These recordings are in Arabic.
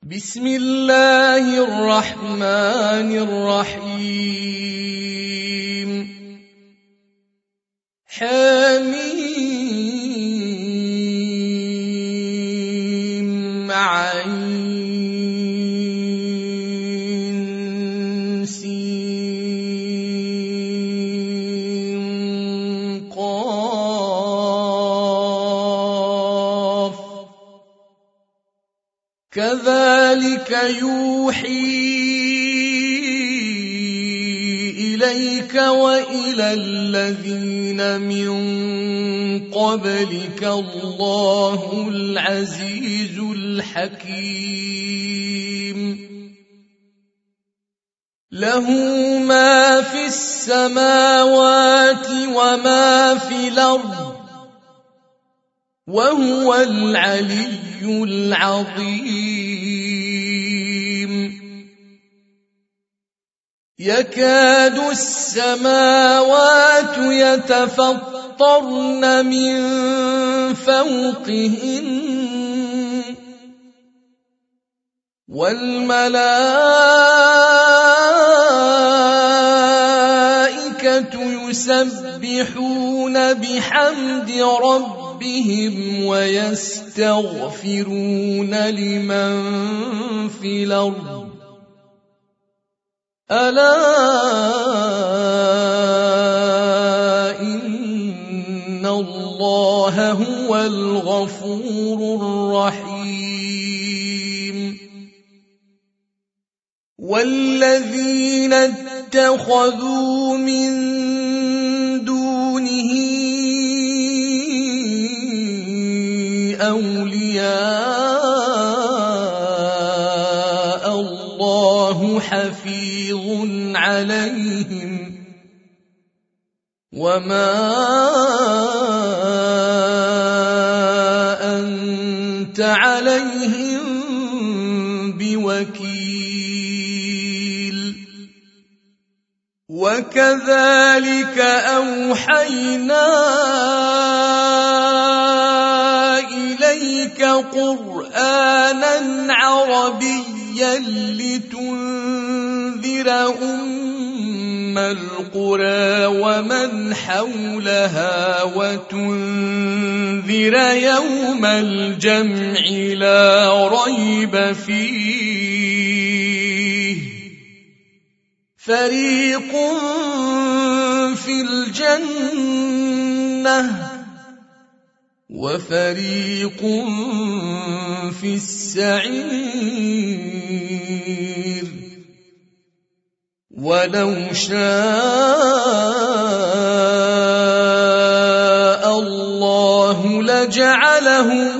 بسم الله الرحمن الرحيم حميم عين سين قاف كذلك يوحي إليك وإلى الذين من قبلك الله العزيز الحكيم له ما في السماوات وما في الأرض وهو العلي العظيم يكاد السماوات يتفطرن من فوقهن والملائكة يسبحون بحمد ربهم ويستغفرون لمن في الأرض ألا إن الله هو الغفور الرحيم والذين اتخذوا من دونه أولياء الله حفيظ عليهم وما أنت عليهم بوكيل وكذلك أوحينا إليك قرآنا عربيا لتنذر أم القرى ومن حولها وتنذر يوم الجمع لا ريب فيه فريق في الجنة وفريق في السعير ولو شاء الله لجعلهم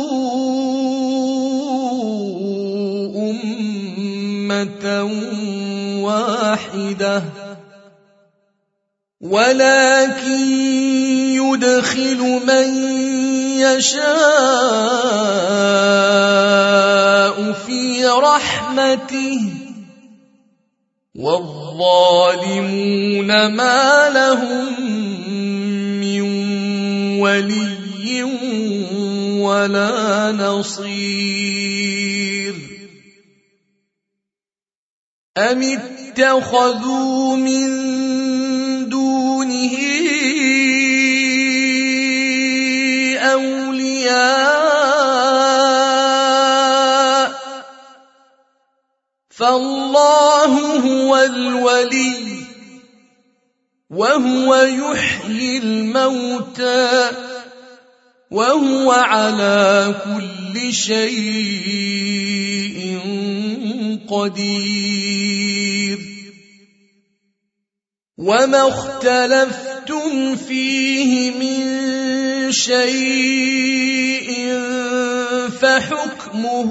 أمة واحدة ولكن يدخل من يشاء في رحمته والظالمون ما لهم من ولي ولا نصير أم اتخذوا من دونه أولياء فالله هو الولي وهو يحيي الموتى وهو على كل شيء قدير وما اختلفتم فيه من شيء فحكمه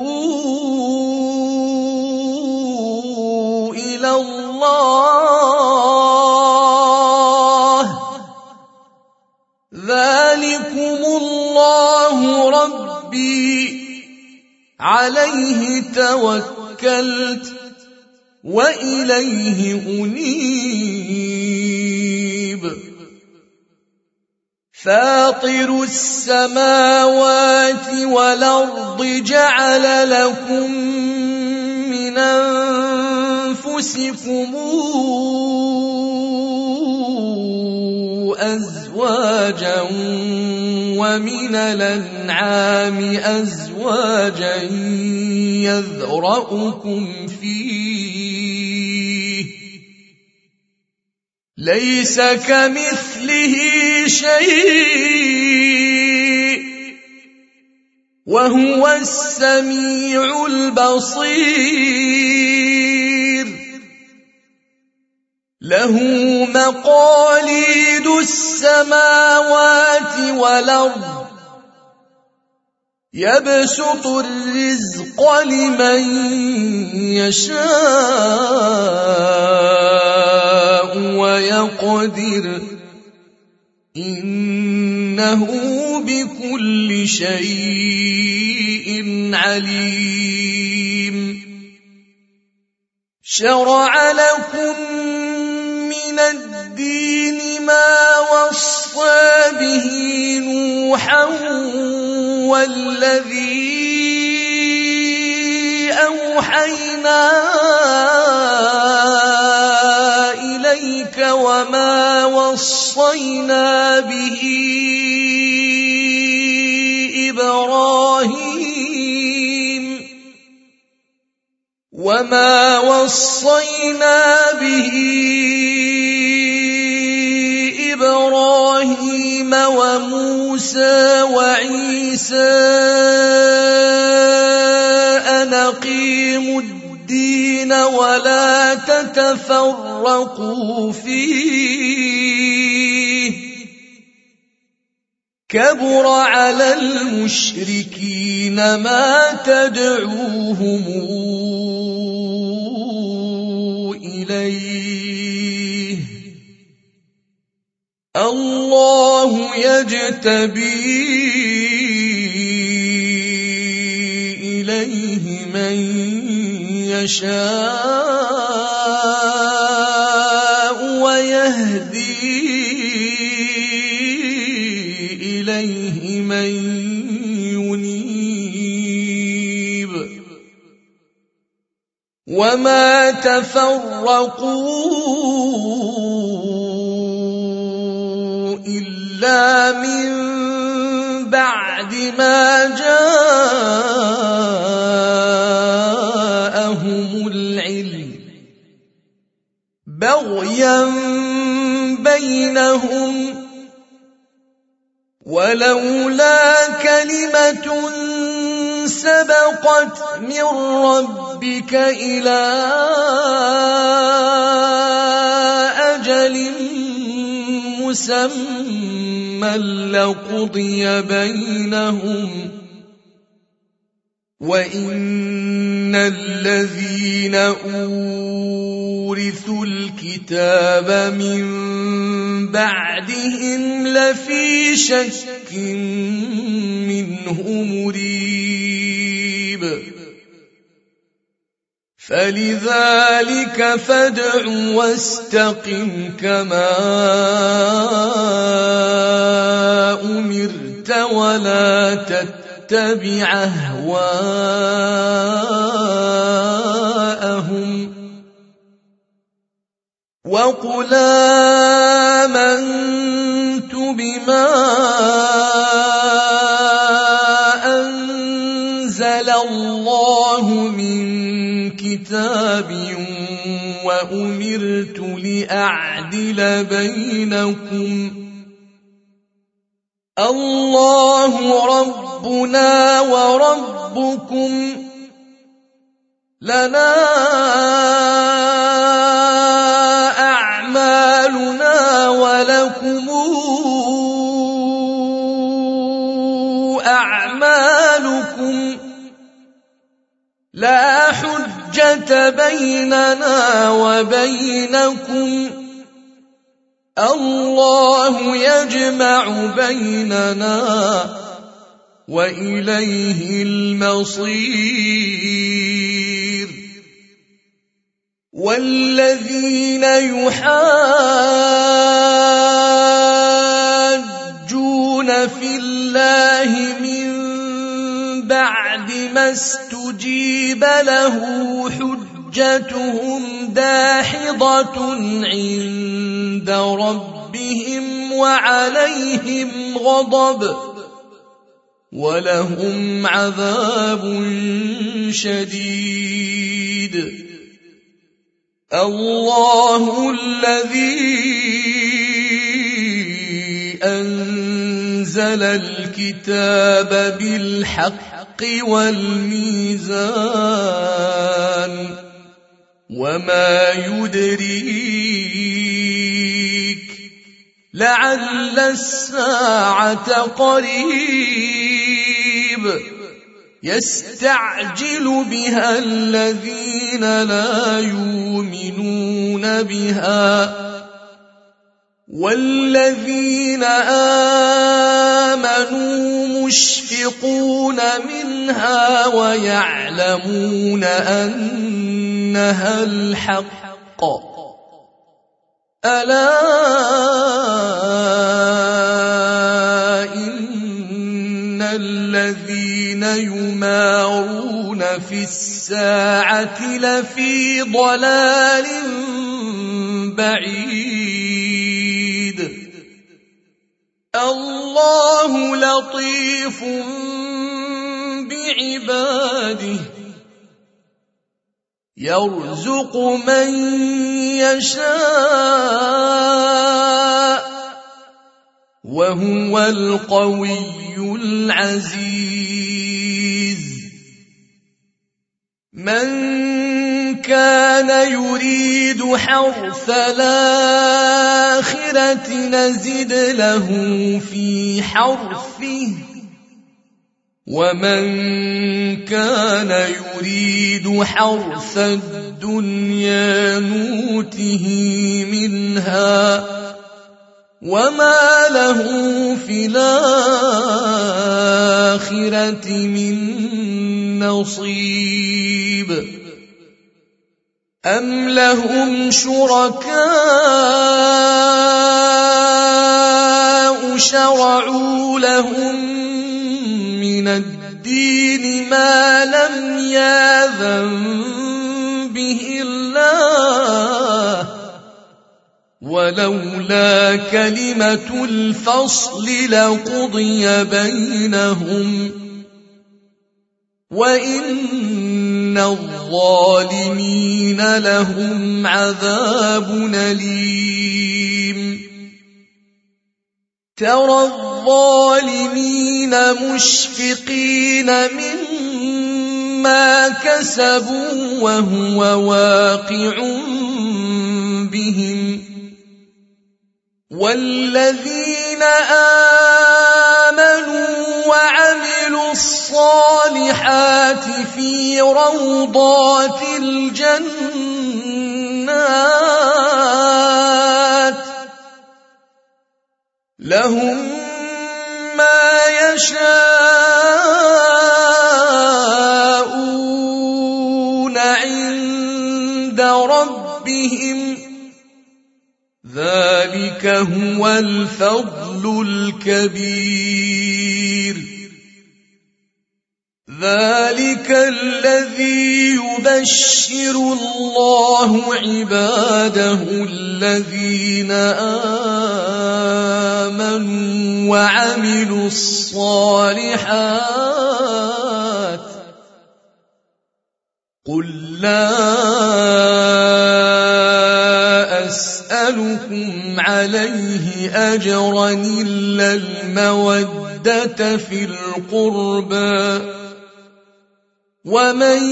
إلى الله ذلكم الله ربي عليه توكلت وإليه أنيب فاطر السماوات والأرض جعل لكم أنفسكم أزواجا ومن الأنعام أزواجا يذرأكم فيه ليس كمثله شيء وهو السميع البصير له مقاليد السماوات والأرض يبسط الرزق لمن يشاء ويقدر إنه بكل شيء عليم شرع لكم من الدين ما وصى به نوحا والذي أوحينا إليك وما وصينا به إبراهيم وموسى وعيسى أن أقيموا الدين ولا تتفرقوا فيه كبر على المشركين ما تدعوهم إليه الله يجتبي إليه من يشاء ويهدي إليه من ينيب وما تفرقوا إلا من بعد ما جاءهم العلم بغيا بينهم ولولا كلمة سبقت من ربك إلى أجل مسمى لقضي بينهم وإن الذين أورثوا الكتاب من بعدهم لفي شك منه مريب فلذلك فادع واستقم كما أمرت ولا تتبع أهواءهم وقل آمنت بما أنزل الله من كتاب وأمرت لأعدل بينكم الله ربنا وربكم لنا أعمالنا ولكم أعمالكم لا حجة بيننا وبينكم الله يجمع بيننا وإليه المصير والذين يحاجون في الله من بعد ما استجيب له حجتهم داحضة عند ربهم وعليهم غضب ولهم عذاب شديد. الله الذي أنزل الكتاب بالحق والميزان وما يدريك لعل الساعة قريب يستعجل بها الذين لا يؤمنون بها والذين آمنوا مشفقون منها ويعلمون أنها الحق ألا إن الذين يمارون في الساعة لفي ضلال بعيد. الله لطيف بعباده يرزق من يشاء وهو القوي العزيز. من كان يريد حرث الآخرة نزد له في حرثه ومن كان يريد حرث الدنيا نوته منها وما له في الآخرة من نصيب. أم لهم شركاء شرعوا لهم من الدين ما لم يأذن به الله ولولا كلمة الفصل لقضي بينهم وإن الظالمين لهم عذاب أليم. ترى الظالمين مشفقين مما كسبوا وهو واقع بهم والذين آمنوا وعملوا الصالحات في روضات الجنات لهم ما يشاءون عند ربهم ذلك هو الفضل الكبير. ذلك الذي يبشر الله عباده الذين آمنوا وعملوا الصالحات قل لا أسألكم عليه أجرا إلا المودة في القربى ومن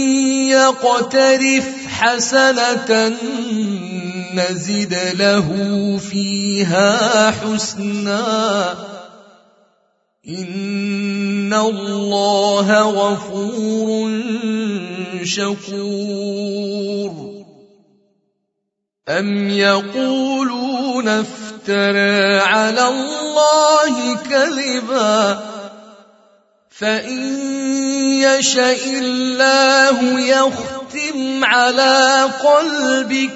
يقترف حسنة نزد له فيها حسنا إن الله غفور شكور. أم يقولون افترى على الله كذبا فإن يشأ الله يختم على قلبك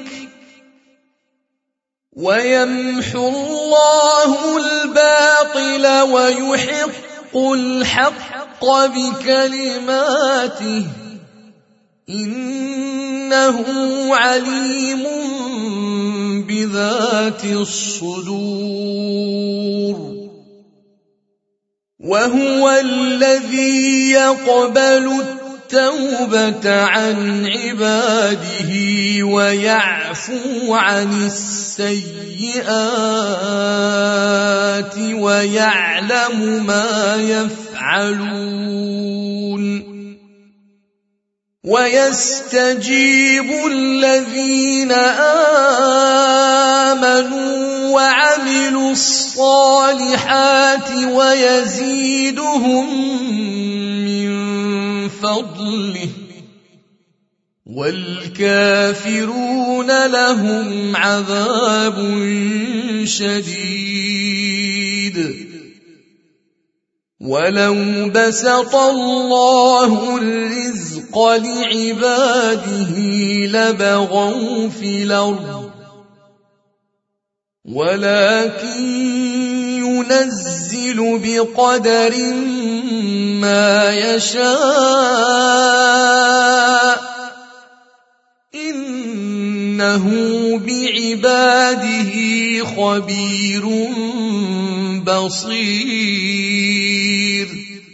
ويمحو الله الباطل ويحق الحق بكلماته إن إنه عليم بذات الصدور وهو الذي يقبل التوبة عن عباده ويعفو عن السيئات ويعلم ما يفعلون ويستجيب الذين آمنوا وعملوا الصالحات ويزيدهم من فضله والكافرون لهم عذاب شديد ولو بسط الله الرزق لعباده لبغوا في الأرض ولكن ينزل بقدر ما يشاء إنه بعباده خبير بصير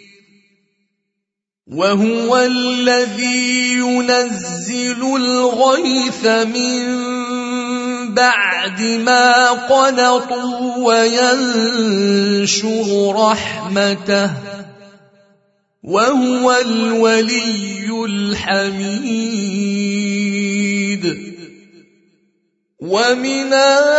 وهو الذي ينزل الغيث من بعد ما قنطوا وينشر رحمته وهو الولي الحميد ومن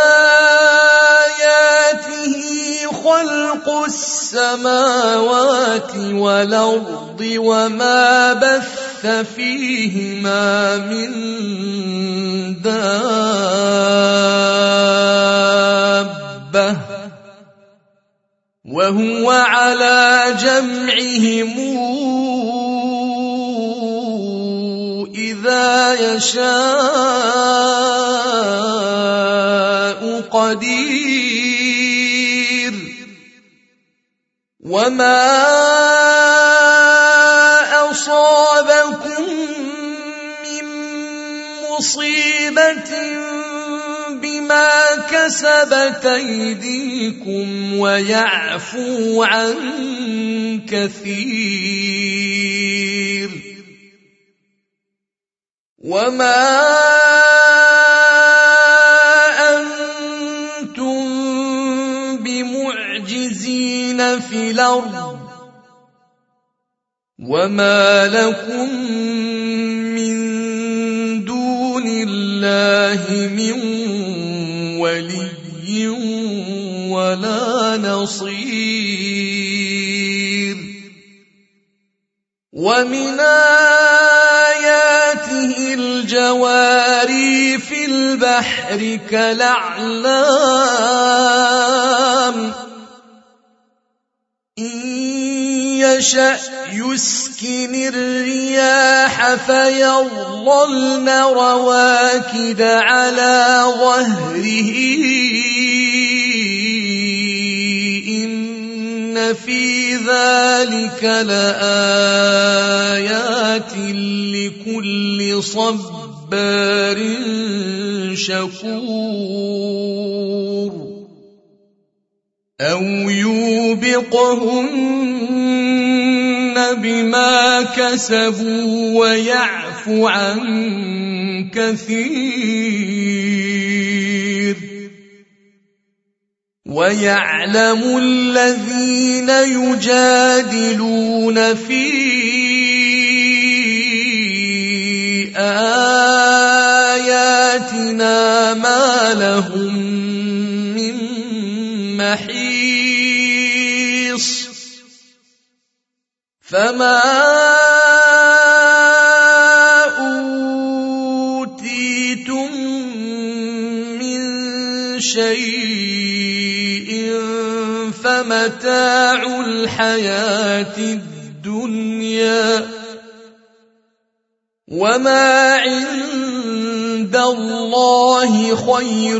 آياته خلق السماوات والأرض وما بث فيهما من دابة وهو على جمعهم إذا يشاء قدير وما أصابكم من مصيبة بما كسبت أيديكم ويعفو عن كثير وما أنتم بمعجزين في الأرض وما لكم من دون الله من ولي ولا نصير ومن آياته الجواري في البحر كالأعلام إن يشأ يسكن الرياح فيظللن رواكد على ظهره إن في ذلك لآيات لكل صبار شكور أو يوبقهن بما كسبوا ويعفو عن كثير ويعلم الذين يجادلون في آياتنا ما لهم من محيص فما أوتيتم من شيء فمتاع الحياة الدنيا وما عند الله خير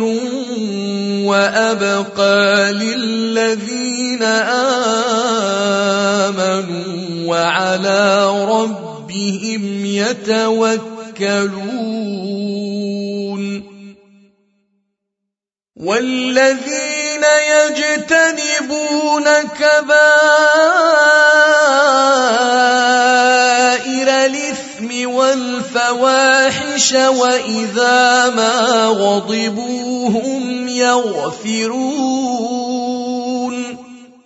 وأبقى للذين آمنوا وعلى ربهم يتوكلون يتوكلون والذين يجتنبون كبائر الإثم والفواحش وإذا ما غضبوا هم يغفرون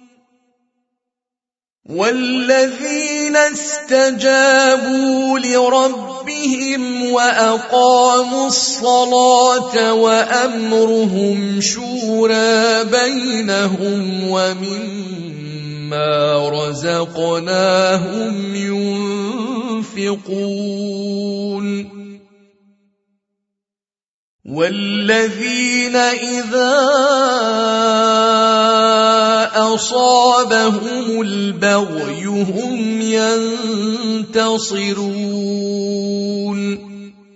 والذين استجابوا لربهم وأقاموا الصلاة وأمرهم شورى بينهم ومما رزقناهم ينفقون والذين إذا أصابهم البغي هم ينتصرون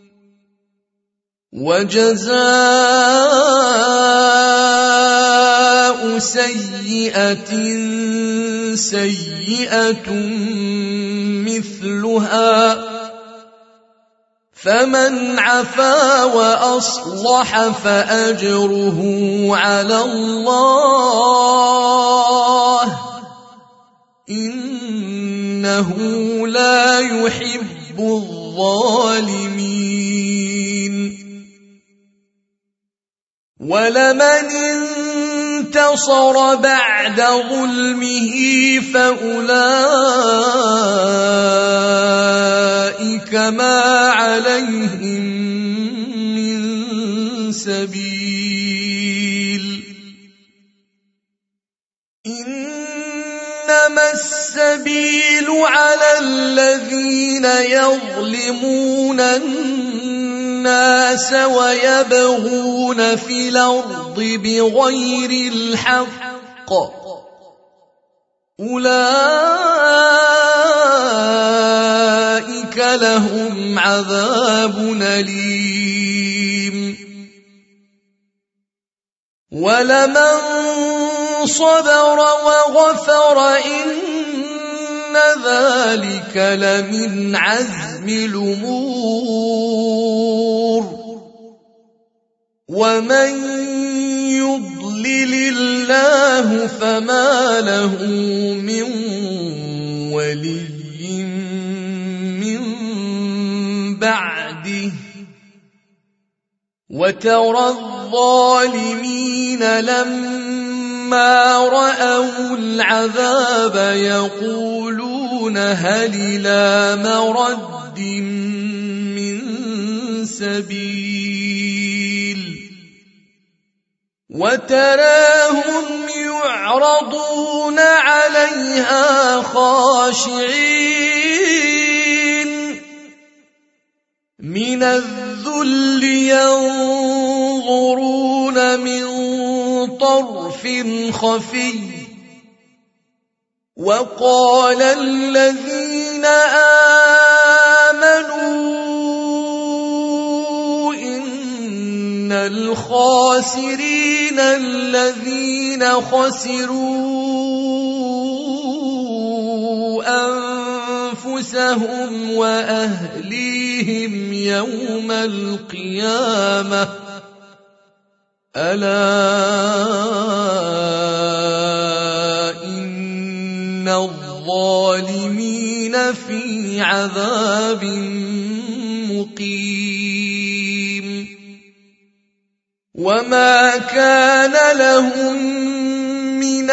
وجزاء سيئة سيئة مثلها فمن عفا وأصلح فأجره على الله إنه لا يحب الظالمين ولمن انتصر بعد ظلمه فأولئك ما عليهم من سبيل إنما السبيل على الذين يظلمون الناس ويبغون في الأرض بغير الحق أولئك لهم عذاب أليم ولمن صبر وغفر إن ذلك لمن عزم الأمور ومن يضلل الله فما له من ولي من بعده وترى الظالمين لما رأوا العذاب يقولون هل إلى مرد من سبيل وتراهم يعرضون عليها خاشعين من الذل ينظرون من طرف خفي وقال الذين آمنوا إن الخاسرين الذين خسروا أنفسهم وأهليهم يوم القيامة ألا إن الظالمين في عذاب مقيم وما كان لهم من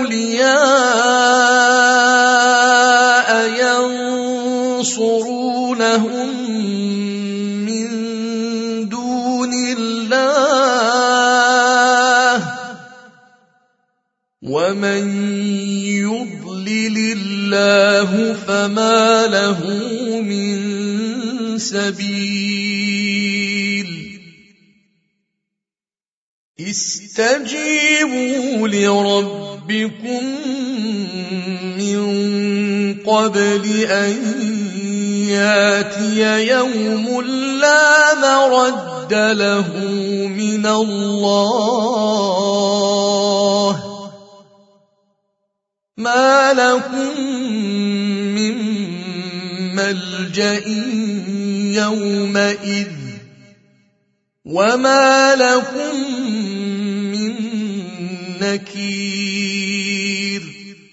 أولياء ينصرونهم من دون الله ومن يضلل الله فما له من سبيل استجيبوا لربكم من قبل أن ياتي يوم لا مرد له من الله ما لكم من ملجأ يومئذ وما لكم من نكير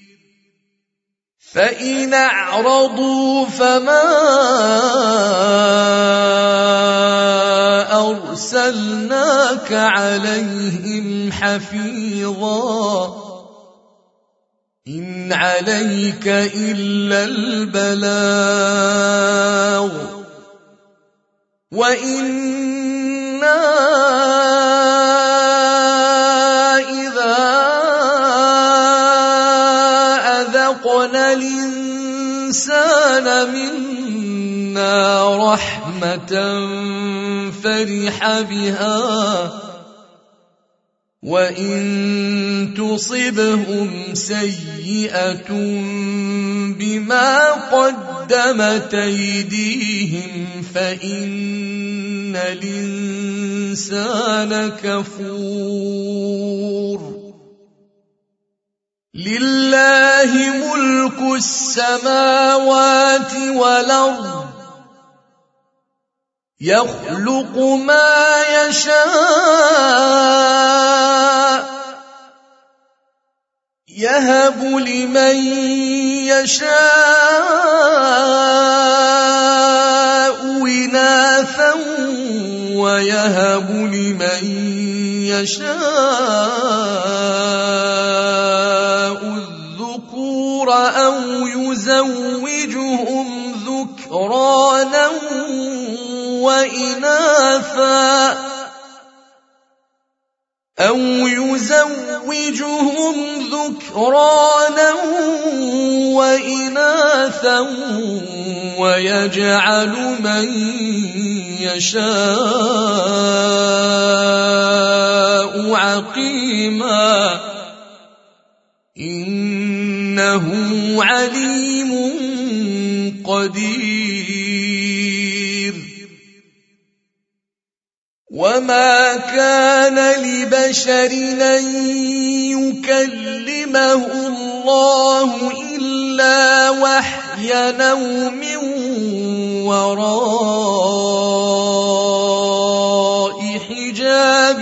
فإن أعرضوا فما أرسلناك عليهم حفيظا إن عليك إلا البلاغ وإنا إذا أذقنا الإنسان منا رحمة فرح بها وإن تصبهم سيئة بما قدمت أيديهم فإن الإنسان كفور لله ملك السماوات والأرض يخلق ما يشاء يهب لمن يشاء إناثا ويهب لمن يشاء الذكور أو يزوجهم ذكرانا وإناثا ويجعل من يشاء عقيما إنه عليم قدير وما كان لبشر أن يكلمه الله إلا وحيا أو من وراء حجاب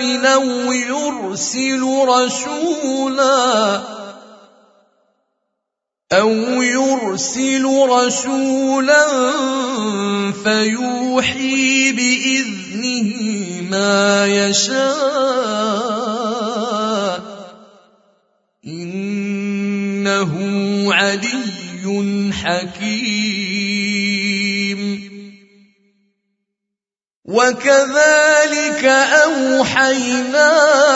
أو يرسل رسولا فيوحي بإذنه ما يشاء إنه علي حكيم وكذلك أوحينا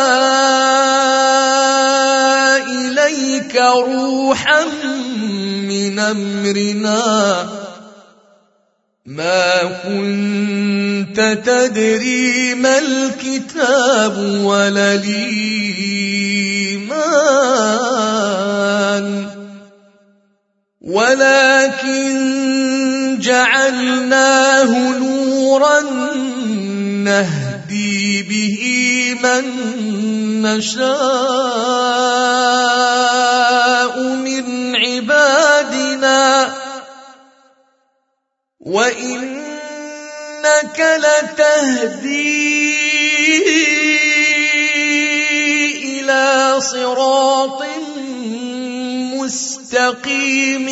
إليك روحا من أمرنا ما كنت تدري ما الكتاب ولا الإيمان ولكن جعلناه نورا نهدي به من نشاء من عبادنا وإنك لتهدي إلى صراط مستقيم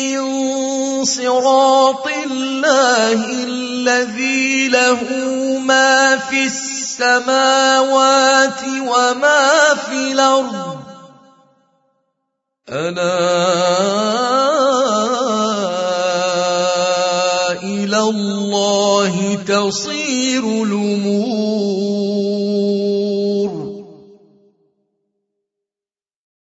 صراط الله الذي له ما في السماوات وما في الأرض ألا إلى الله تصير الأمور